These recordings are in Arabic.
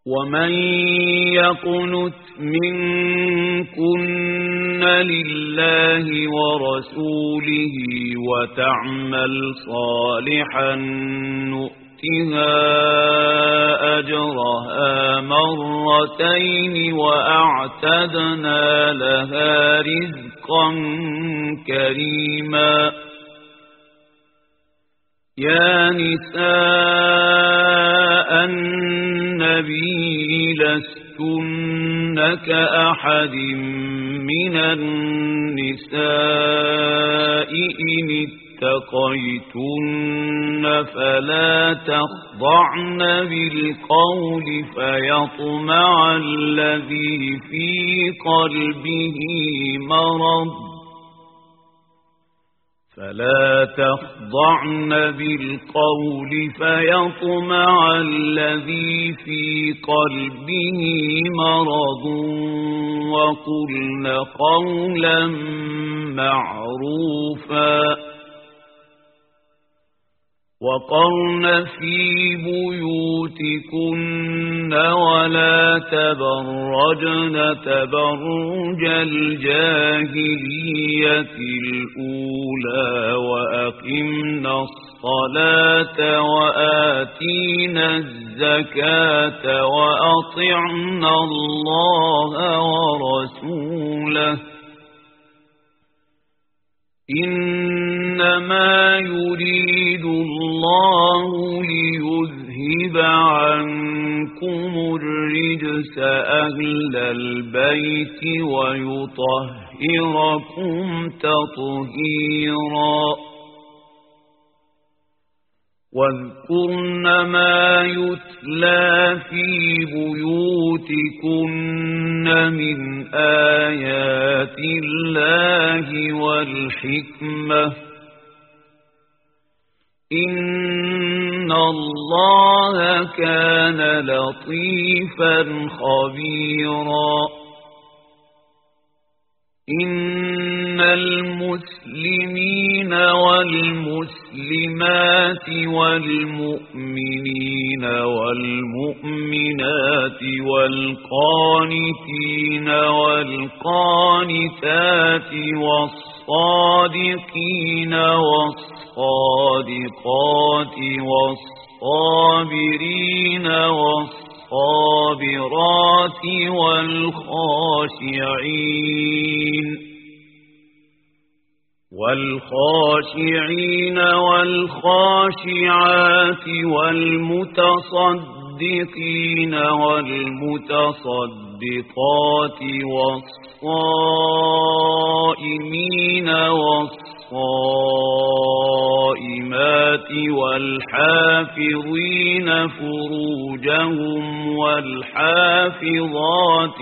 ومن يقنت منكن لله ورسوله وتعمل صالحا نؤتها أجرها مرتين وأعتدنا لها رزقا كريما. يا نساء النبي لستن كأحد من النساء إن اتقيتن فلا تخضعن بالقول فيطمع الذي في قلبه مرض وقلن قولا معروفا. وقرن في بيوتكن ولا تبرجن تبرج الجاهلية الأولى وأقمنا الصلاة وآتينا الزكاة وأطعنا الله ورسوله. إنما يريد الله ليذهب عنكم الرجس أهل البيت ويطهركم تطهيرا. واذكرن ما يتلى في بيوتكن من آيات الله والحكمة إن الله كان لطيفا خبيرا. إن المسلمين والمسلمات والمؤمنين والمؤمنات والقانتين والقانتات والصادقين والصادقات والصابرين والصابرات والخاشعين والخاشعات والمتصدقين والمتصدقات والصائمين والصائمات والحافظين فروجهم والحافظات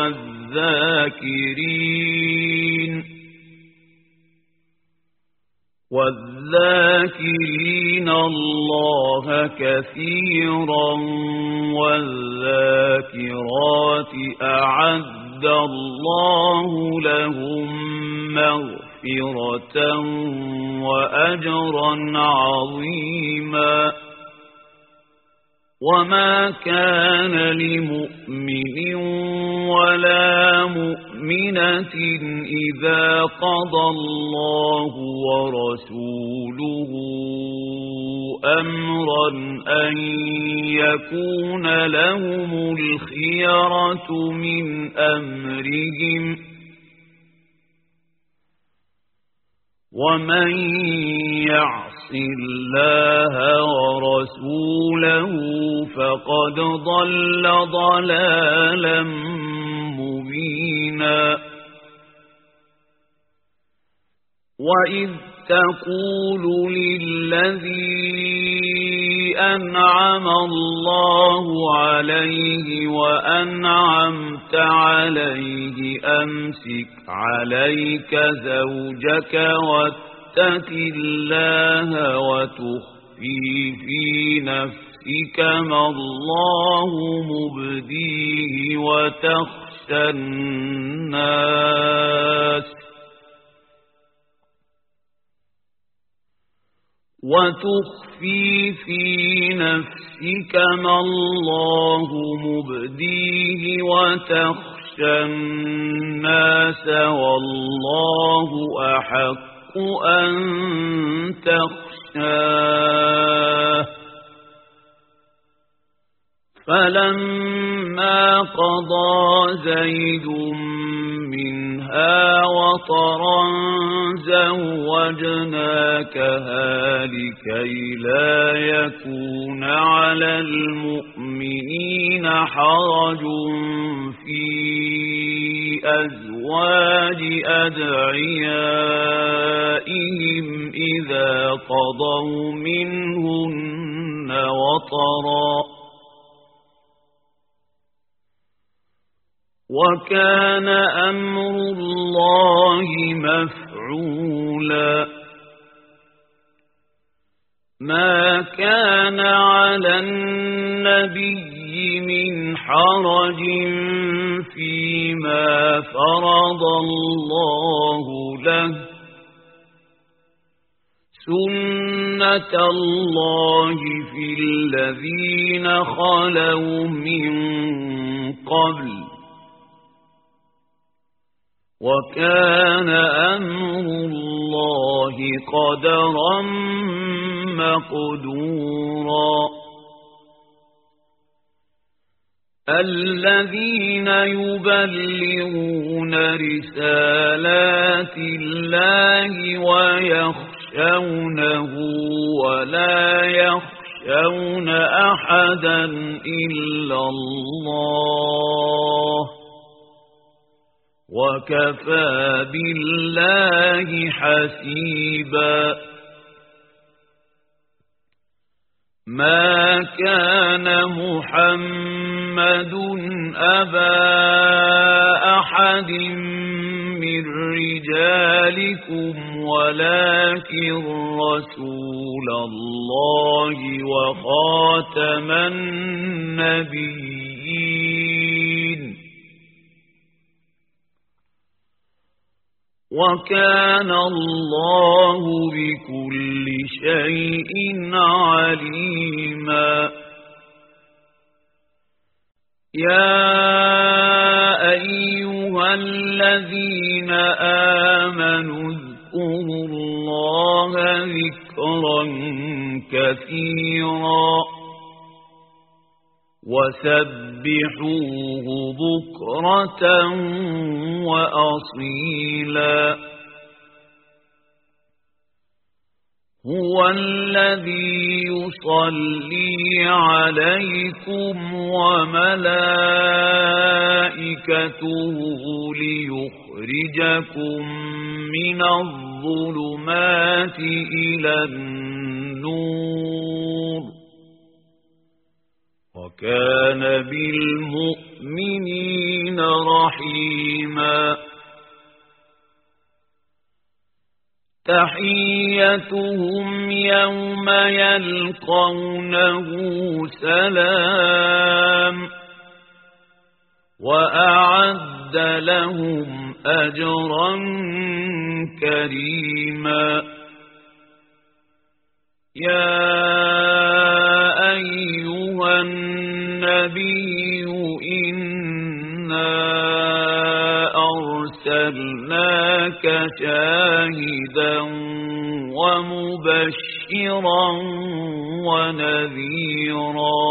والذاكرين الله كثيرا والذاكرات أعد الله لهم مغفرة وأجرا عظيما. وما كان لمؤمن ولا مؤمنة إذا قضى الله ورسوله أمرا أن يكون لهم الخيرة من أمرهم ومن يعص الله ورسوله فقد ضل ضلالا مبينا. وإذ تقول للذي أنعم الله عليه وأنعمت عليه أمسك عليك زوجك واتق الله وتخفي في نفسك ما الله مبديه وتخشى الناس تخفي في نفسك ما الله مبديه وتخشى الناس والله أحق أن تخشاه. فلما قضى زيد منها وطرا زوجناكها لكي لا يكون على المؤمنين حرج في أزواج أدعيائهم إذا قضوا منهن وطرا وكان أمر الله مفعولا. ما كان على النبي من حرج فيما فرض الله له سنة الله في الذين خلوا من قبل وكان أمر الله قدرا مقدورا. الذين يبلغون رسالات الله ويخشونه ولا يخشون أحدا إلا الله وكفى بالله حسيبا. ما كان محمد أبا أحد من رجالكم ولكن رسول الله وخاتم النبيين وكان الله بكل شيء عليما. يا أيها الذين آمنوا اذكروا الله ذكرا كثيرا وسبحوه بكرة وأصيلا. هو الذي يصلي عليكم وملائكته ليخرجكم من الظلمات إلى النور وكان بالمؤمنين رحيما. تحيتهم يوم يلقونه سلام وأعد لهم أجرا كريما. يا أيها النبي إنا أرسلناك شاهدا ومبشرا ونذيرا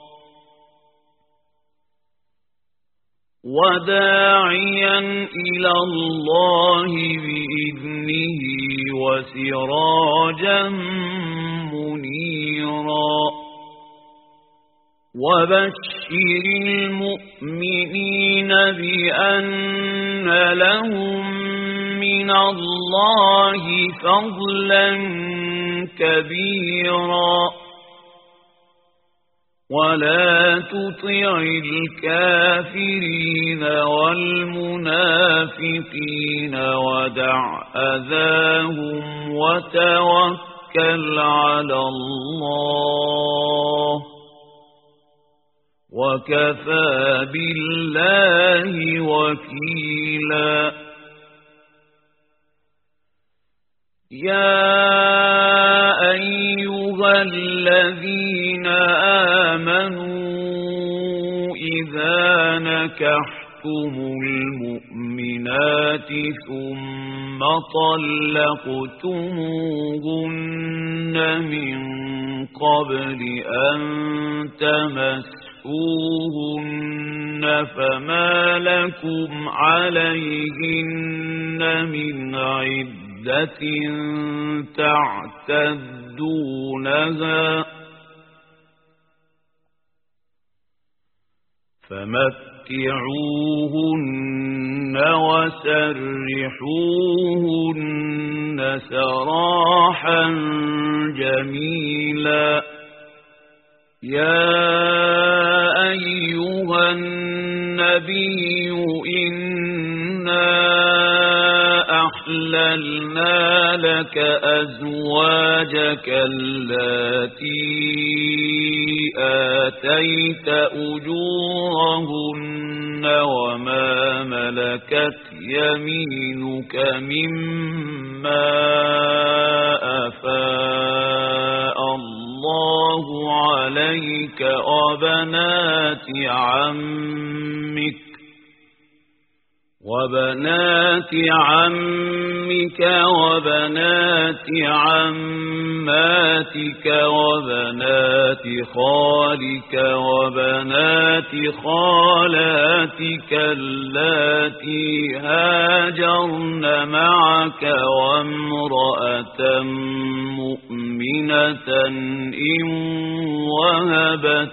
وداعيا إلى الله بإذنه وسراجا منيرا. وبشر المؤمنين بأن لهم من الله فضلا كبيرا ولا تطع الكافرين والمنافقين ودع أذاهم وتوكل على الله وكفى بالله وكيلا. يا أيها الذين آمنوا إذا نكحتم المؤمنات ثم طلقتموهن من قبل أن تمسوهن فما لكم عليهن من عدة تعتدونها فمتعوهن وسرحوهن سراحا جميلا يا أيها النبي إنا أحللنا لك أزواجك اللاتي آتيت أجورهن وما ملكت يمينك مما أفاء الله عليك وبنات عمك وبنات عماتك وبنات خالك وبنات خالاتك اللاتي هاجرن معك وامرأة مؤمنة إن وهبت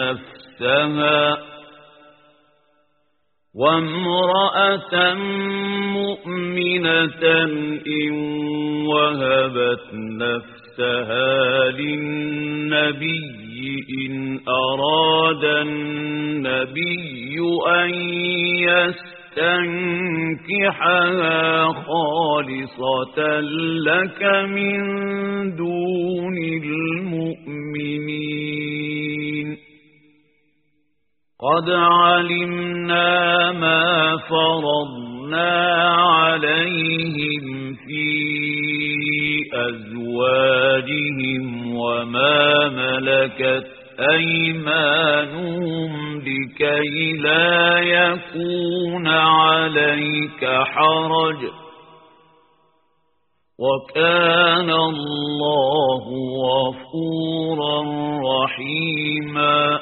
نفسها للنبي إن أراد النبي أن يستنكحها خالصة لك من دون المؤمنين قد علمنا ما فرضنا عليهم في أزواجهم وما ملكت أيمانهم لكي لا يكون عليك حرج وكان الله غفورا رحيما